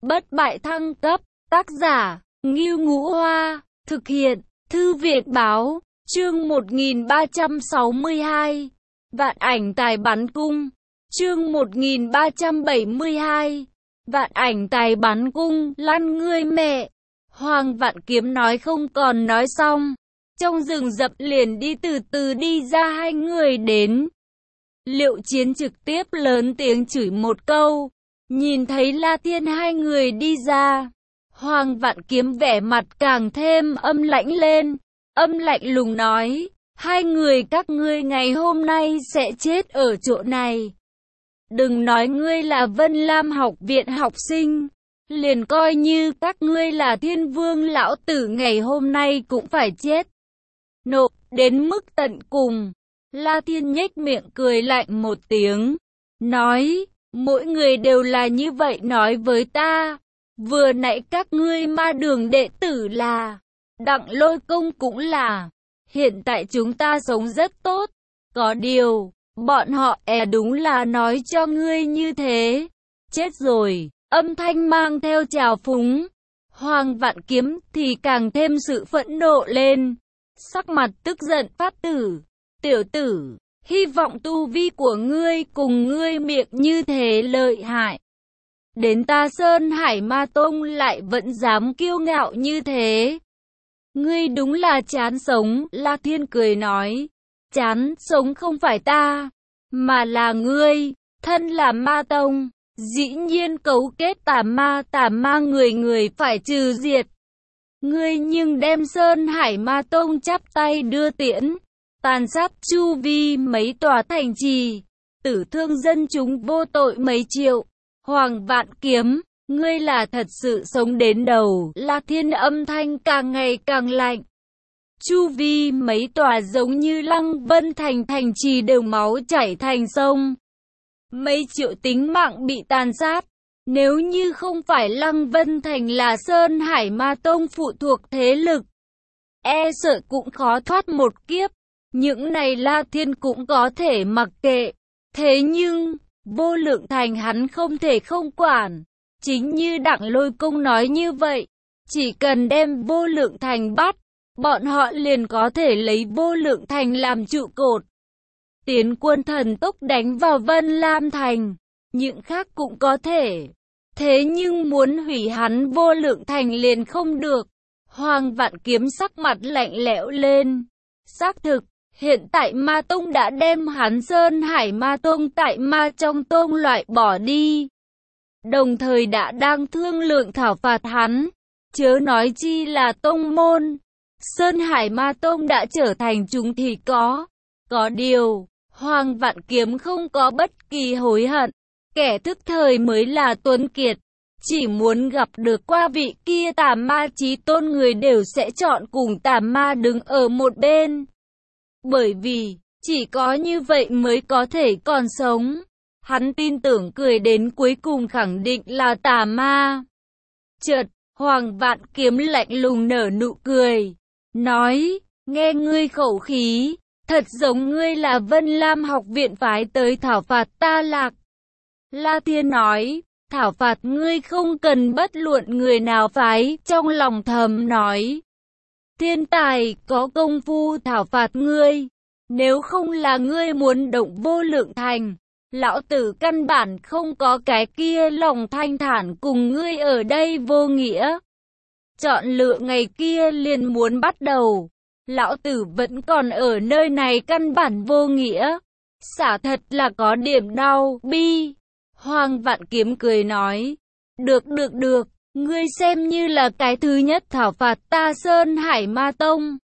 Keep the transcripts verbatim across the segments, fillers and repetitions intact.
bất bại thăng cấp, tác giả, Ngưu Ngũ Hoa, thực hiện, Thư viện báo, chương một nghìn ba trăm sáu mươi hai, Vạn Ảnh Tài Bắn Cung, chương một nghìn ba trăm bảy mươi hai, Vạn Ảnh Tài Bắn Cung, lăn ngươi mẹ. Hoàng Vạn Kiếm nói không còn nói xong, trong rừng rậm liền đi từ từ đi ra hai người đến. Liệu Chiến trực tiếp lớn tiếng chửi một câu, nhìn thấy La Thiên hai người đi ra, Hoàng Vạn Kiếm vẻ mặt càng thêm âm lãnh lên, âm lạnh lùng nói, hai người các ngươi ngày hôm nay sẽ chết ở chỗ này. Đừng nói ngươi là Vân Lam học viện học sinh, liền coi như các ngươi là Thiên Vương lão tử ngày hôm nay cũng phải chết. Nộp đến mức tận cùng. La Thiên nhếch miệng cười lạnh một tiếng, nói, mỗi người đều là như vậy nói với ta. Vừa nãy các ngươi ma đường đệ tử là, Đặng Lôi Công cũng là, hiện tại chúng ta sống rất tốt. Có điều, bọn họ e đúng là nói cho ngươi như thế. Chết rồi, âm thanh mang theo trào phúng. Hoàng Vạn Kiếm thì càng thêm sự phẫn nộ lên, sắc mặt tức giận phát tử. Tiểu tử, hy vọng tu vi của ngươi cùng ngươi miệng như thế lợi hại, đến ta Sơn Hải Ma Tông lại vẫn dám kiêu ngạo như thế. Ngươi đúng là chán sống. La Thiên cười nói, chán sống không phải ta, mà là ngươi. Thân là Ma Tông, dĩ nhiên cấu kết tà ma, tà ma người người phải trừ diệt. Ngươi nhưng đem Sơn Hải Ma Tông chắp tay đưa tiễn, tàn sát chu vi mấy tòa thành trì, tử thương dân chúng vô tội mấy triệu. Hoàng Vạn Kiếm, ngươi là thật sự sống đến đầu. La Thiên âm thanh càng ngày càng lạnh. Chu vi mấy tòa giống như Lăng Vân thành thành trì đều máu chảy thành sông, mấy triệu tính mạng bị tàn sát. Nếu như không phải Lăng Vân thành là Sơn Hải Ma Tông phụ thuộc thế lực, e sợ cũng khó thoát một kiếp. Những này La Thiên cũng có thể mặc kệ. Thế nhưng, Vô Lượng Thành hắn không thể không quản. Chính như Đặng Lôi Công nói như vậy, chỉ cần đem Vô Lượng Thành bắt, bọn họ liền có thể lấy Vô Lượng Thành làm trụ cột, tiến quân thần tốc đánh vào Vân Lam Thành. Những khác cũng có thể. Thế nhưng muốn hủy hắn Vô Lượng Thành liền không được. Hoàng Vạn Kiếm sắc mặt lạnh lẽo lên. Xác thực, hiện tại Ma Tông đã đem hắn Sơn Hải Ma Tông tại Ma trong tông loại bỏ đi, đồng thời đã đang thương lượng thảo phạt hắn, chớ nói chi là tông môn. Sơn Hải Ma Tông đã trở thành chúng thì có. Có điều, Hoàng Vạn Kiếm không có bất kỳ hối hận. Kẻ thức thời mới là tuấn kiệt. Chỉ muốn gặp được qua vị kia tà ma chí tôn, người đều sẽ chọn cùng tà ma đứng ở một bên. Bởi vì, chỉ có như vậy mới có thể còn sống. Hắn tin tưởng cười đến cuối cùng khẳng định là tà ma. Chợt, Hoàng Vạn Kiếm lạnh lùng nở nụ cười, nói, nghe ngươi khẩu khí, thật giống ngươi là Vân Lam học viện phái tới thảo phạt ta Lạc. La Thiên nói, thảo phạt ngươi không cần bất luận người nào phái. Trong lòng thầm nói, thiên tài có công phu thảo phạt ngươi. Nếu không là ngươi muốn động Vô Lượng Thành, lão tử căn bản không có cái kia lòng thanh thản cùng ngươi ở đây vô nghĩa. Chọn lựa ngày kia liền muốn bắt đầu, lão tử vẫn còn ở nơi này căn bản vô nghĩa. Xả thật là có điểm đau bi. Hoàng Vạn Kiếm cười nói, được được được, ngươi xem như là cái thứ nhất thảo phạt ta Sơn Hải Ma Tông.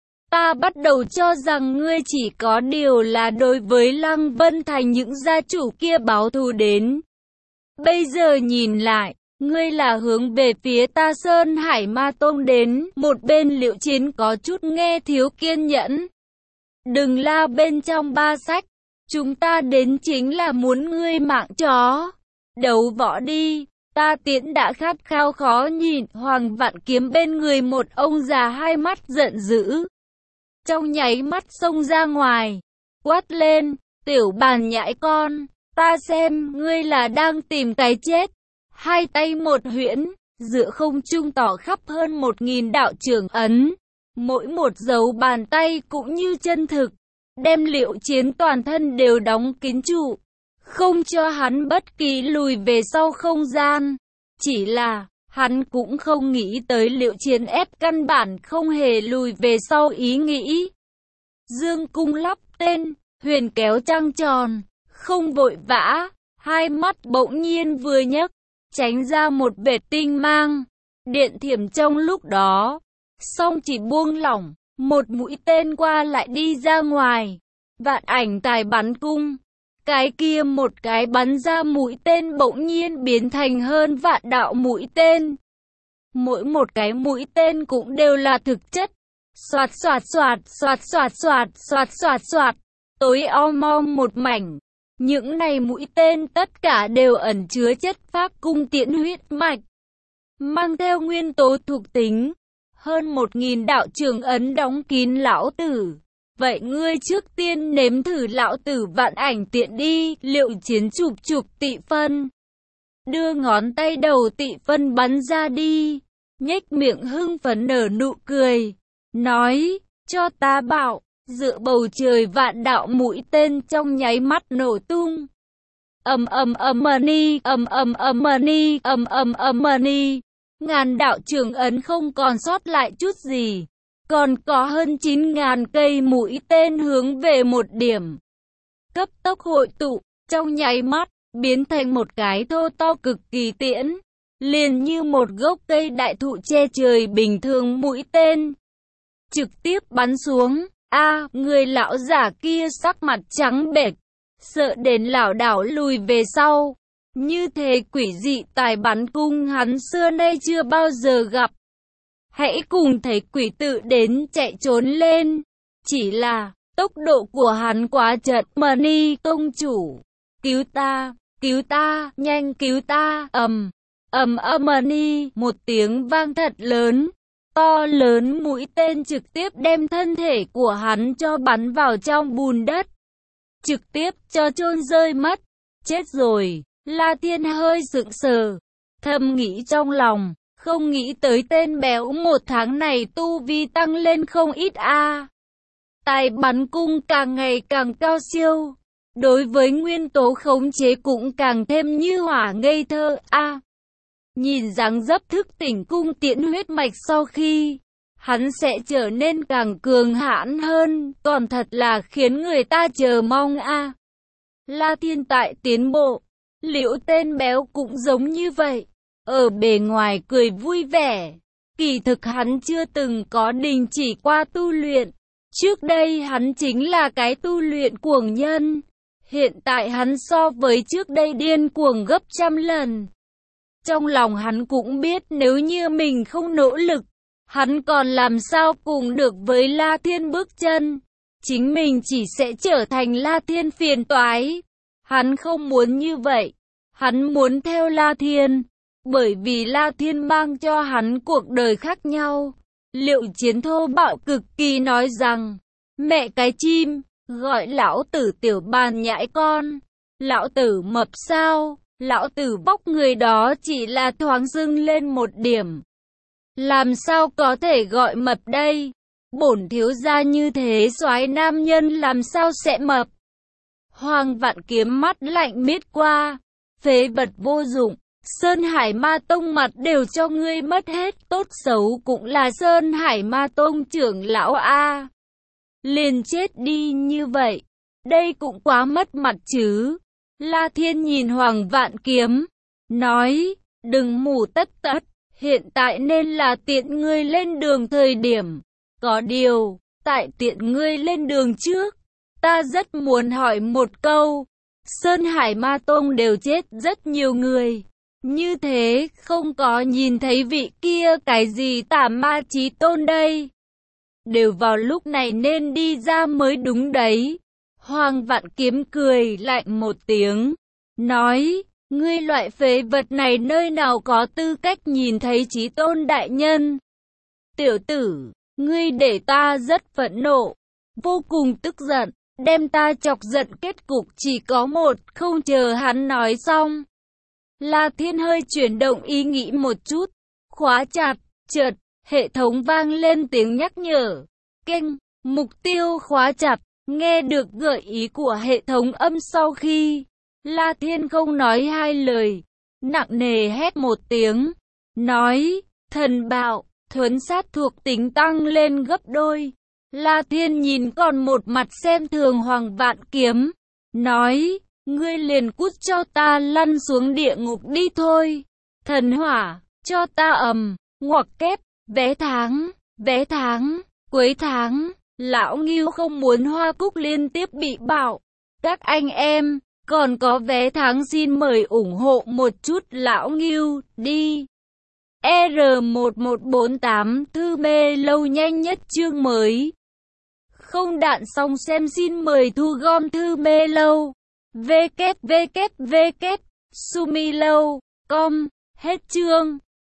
Ta bắt đầu cho rằng ngươi chỉ có điều là đối với Lăng Vân thành những gia chủ kia báo thù đến. Bây giờ nhìn lại, ngươi là hướng về phía ta Sơn Hải Ma Tông đến. Một bên Liệu Chiến có chút nghe thiếu kiên nhẫn. Đừng la bên trong ba sách, chúng ta đến chính là muốn ngươi mạng chó. Đấu võ đi, ta Tiễn đã khát khao khó nhìn. Hoàng Vạn Kiếm bên người một ông già hai mắt giận dữ, trong nháy mắt xông ra ngoài, quát lên, tiểu bàn nhãi con, ta xem ngươi là đang tìm cái chết, hai tay một huyễn, giữa không trung tỏ khắp hơn một nghìn đạo trưởng ấn. Mỗi một dấu bàn tay cũng như chân thực, đem Liệu Chiến toàn thân đều đóng kín trụ, không cho hắn bất kỳ lùi về sau không gian. Chỉ là, hắn cũng không nghĩ tới Liệu Chiến ép căn bản không hề lùi về sau ý nghĩ. Dương cung lắp tên, huyền kéo trăng tròn, không vội vã, hai mắt bỗng nhiên vừa nhấc, tránh ra một vệt tinh mang, điện thiểm trong lúc đó. Song chỉ buông lỏng, một mũi tên qua lại đi ra ngoài, vạn ảnh tài bắn cung. Cái kia một cái bắn ra mũi tên bỗng nhiên biến thành hơn vạn đạo mũi tên. Mỗi một cái mũi tên cũng đều là thực chất. Xoạt xoạt xoạt, xoạt xoạt xoạt, xoạt xoạt xoạt, tối om om một mảnh. Những này mũi tên tất cả đều ẩn chứa chất phác cung tiễn huyết mạch, mang theo nguyên tố thuộc tính. Hơn một nghìn đạo trường ấn đóng kín lão tử. Vậy ngươi trước tiên nếm thử lão tử vạn ảnh tiện đi. Liệu Chiến chụp chụp tị phân, đưa ngón tay đầu tị phân bắn ra đi, nhếch miệng hưng phấn nở nụ cười, nói, cho ta bảo, dựa bầu trời vạn đạo mũi tên trong nháy mắt nổ tung. Ầm ầm ầm ni, ầm ầm ầm ni, ầm ầm ầm ni. Ngàn đạo trường ấn không còn sót lại chút gì, còn có hơn chín ngàn cây mũi tên hướng về một điểm. Cấp tốc hội tụ, trong nháy mắt, biến thành một cái thô to cực kỳ tiễn, liền như một gốc cây đại thụ che trời bình thường mũi tên. Trực tiếp bắn xuống, a à, người lão giả kia sắc mặt trắng bệch, sợ đến lảo đảo lùi về sau. Như thế quỷ dị tài bắn cung hắn xưa nay chưa bao giờ gặp. Hãy cùng thấy quỷ tự đến chạy trốn lên. Chỉ là, tốc độ của hắn quá chậm. Mani công chủ, cứu ta, cứu ta, nhanh cứu ta. Ầm, ầm ầm Mani, một tiếng vang thật lớn. To lớn mũi tên trực tiếp đem thân thể của hắn cho bắn vào trong bùn đất. Trực tiếp cho chôn rơi mất. Chết rồi. La Thiên hơi sững sờ, thầm nghĩ trong lòng, không nghĩ tới tên béo một tháng này tu vi tăng lên không ít a. À. Tài bắn cung càng ngày càng cao siêu, đối với nguyên tố khống chế cũng càng thêm như hỏa ngây thơ a. À. Nhìn dáng dấp thức tỉnh cung tiễn huyết mạch sau khi, hắn sẽ trở nên càng cường hãn hơn, còn thật là khiến người ta chờ mong a. À. La Thiên tại tiến bộ. Liễu tên béo cũng giống như vậy, ở bề ngoài cười vui vẻ, kỳ thực hắn chưa từng có đình chỉ qua tu luyện. Trước đây hắn chính là cái tu luyện cuồng nhân, hiện tại hắn so với trước đây điên cuồng gấp trăm lần. Trong lòng hắn cũng biết nếu như mình không nỗ lực, hắn còn làm sao cùng được với La Thiên bước chân, chính mình chỉ sẽ trở thành La Thiên phiền toái. Hắn không muốn như vậy, hắn muốn theo La Thiên, bởi vì La Thiên mang cho hắn cuộc đời khác nhau. Liệu Chiến thô bạo cực kỳ nói rằng, mẹ cái chim, gọi lão tử tiểu bàn nhãi con, lão tử mập sao, lão tử vóc người đó chỉ là thoáng dưng lên một điểm. Làm sao có thể gọi mập đây, bổn thiếu gia như thế soái nam nhân làm sao sẽ mập. Hoàng Vạn Kiếm mắt lạnh miết qua, phế vật vô dụng, Sơn Hải Ma Tông mặt đều cho ngươi mất hết, tốt xấu cũng là Sơn Hải Ma Tông trưởng lão a. Liền chết đi như vậy, đây cũng quá mất mặt chứ. La Thiên nhìn Hoàng Vạn Kiếm, nói, đừng mù tất tất, hiện tại nên là tiện ngươi lên đường thời điểm. Có điều, tại tiện ngươi lên đường trước, ta rất muốn hỏi một câu, Sơn Hải Ma Tông đều chết rất nhiều người, như thế không có nhìn thấy vị kia cái gì Tả Ma Chí Tôn đây. Đều vào lúc này nên đi ra mới đúng đấy. Hoàng Vạn Kiếm cười lạnh một tiếng, nói, ngươi loại phế vật này nơi nào có tư cách nhìn thấy Chí Tôn đại nhân. Tiểu tử, ngươi để ta rất phẫn nộ, vô cùng tức giận. Đem ta chọc giận kết cục chỉ có một, không chờ hắn nói xong. La Thiên hơi chuyển động ý nghĩ một chút. Khóa chặt, chợt, hệ thống vang lên tiếng nhắc nhở. Kênh, mục tiêu khóa chặt. Nghe được gợi ý của hệ thống âm sau khi La Thiên không nói hai lời, nặng nề hét một tiếng, nói, thần bạo, thuấn sát thuộc tính tăng lên gấp đôi. La Thiên nhìn còn một mặt xem thường Hoàng Vạn Kiếm, nói, ngươi liền cút cho ta lăn xuống địa ngục đi thôi. Thần hỏa, cho ta ầm, ngoặc kép, vé tháng, vé tháng, cuối tháng. Lão Ngưu không muốn Hoa Cúc liên tiếp bị bạo. Các anh em, còn có vé tháng xin mời ủng hộ một chút Lão Ngưu, đi. R một một bốn tám thư mê lâu nhanh nhất chương mới. Không đạn xong xem xin mời thu gom thư mê lâu. W W W Sumilou chấm com, hết chương.